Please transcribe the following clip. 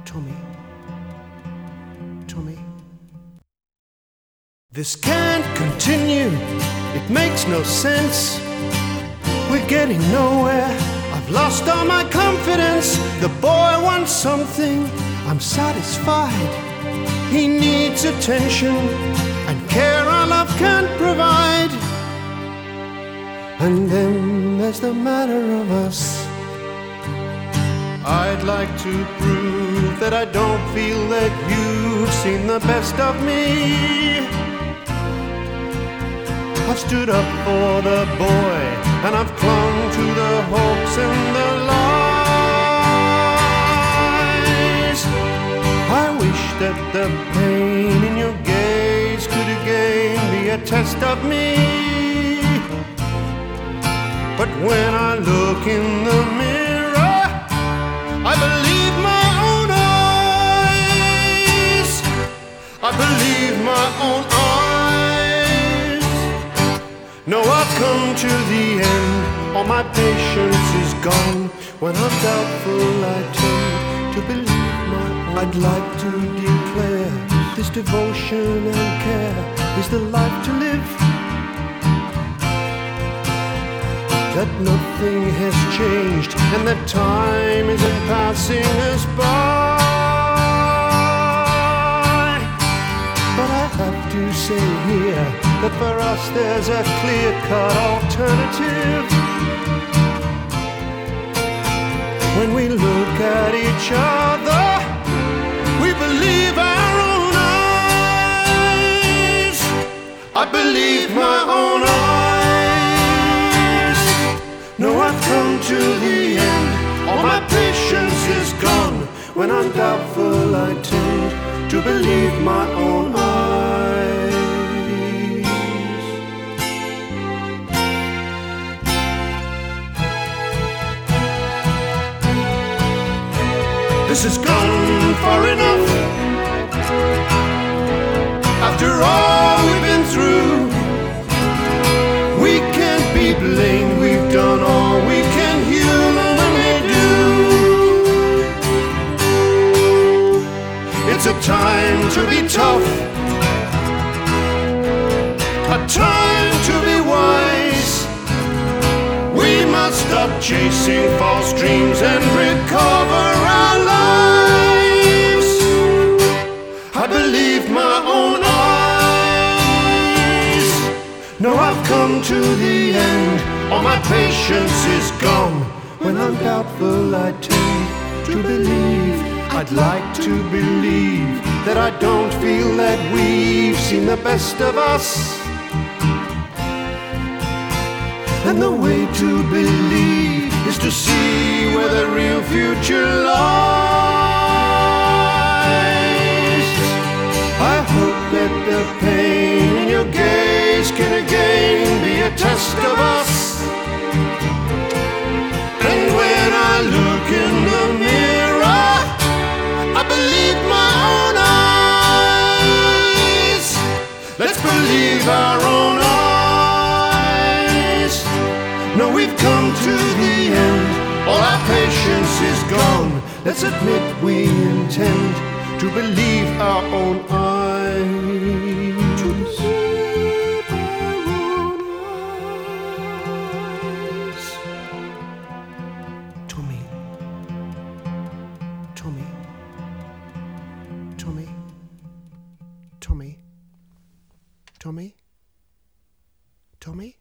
Tommy, Tommy. This can't continue, it makes no sense. We're getting nowhere, I've lost all my confidence. The boy wants something, I'm satisfied. He needs attention and care our love can't provide. And then there's the matter of us. I'd like to prove that I don't feel that you've seen the best of me. I've stood up for the boy and I've clung to the hopes and the lies. I wish that the pain in your gaze could again be a test of me. But when I look in the mirror, I believe my own eyes. I believe my own eyes. No, I've come to the end. All my patience is gone. When I'm doubtful, I tend to believe my own. I'd like to declare this devotion and care is the life to live. That nothing has changed and that time isn't passing us by. But I have to say here that for us there's a clear-cut alternative. When we look at each other, we believe our own eyes. I believe my own eyes. No, I've come to the end. All my patience is gone. When I'm doubtful, I tend to believe my own eyes. This has gone far enough. After all we've been through, we can't be blamed. We've done all we can humanly do. It's a time to be tough, a time to be wise. We must stop chasing false dreams and recover our lives. I believe my own eyes. No, I've come to the end. All my patience is gone. When I'm doubtful, I tend to believe. I'd like to believe that I don't feel that we've seen the best of us. And the way to believe is to see where the real future lies. I hope that the pain in your gaze can again be a test of us. And when I look in the mirror, I believe my own eyes. Let's believe our own eyes. No, we've come to the end. All our patience is gone. Let's admit we intend to believe our own eyes. To believe our own eyes. Tommy, Tommy, Tommy, Tommy, Tommy, Tommy.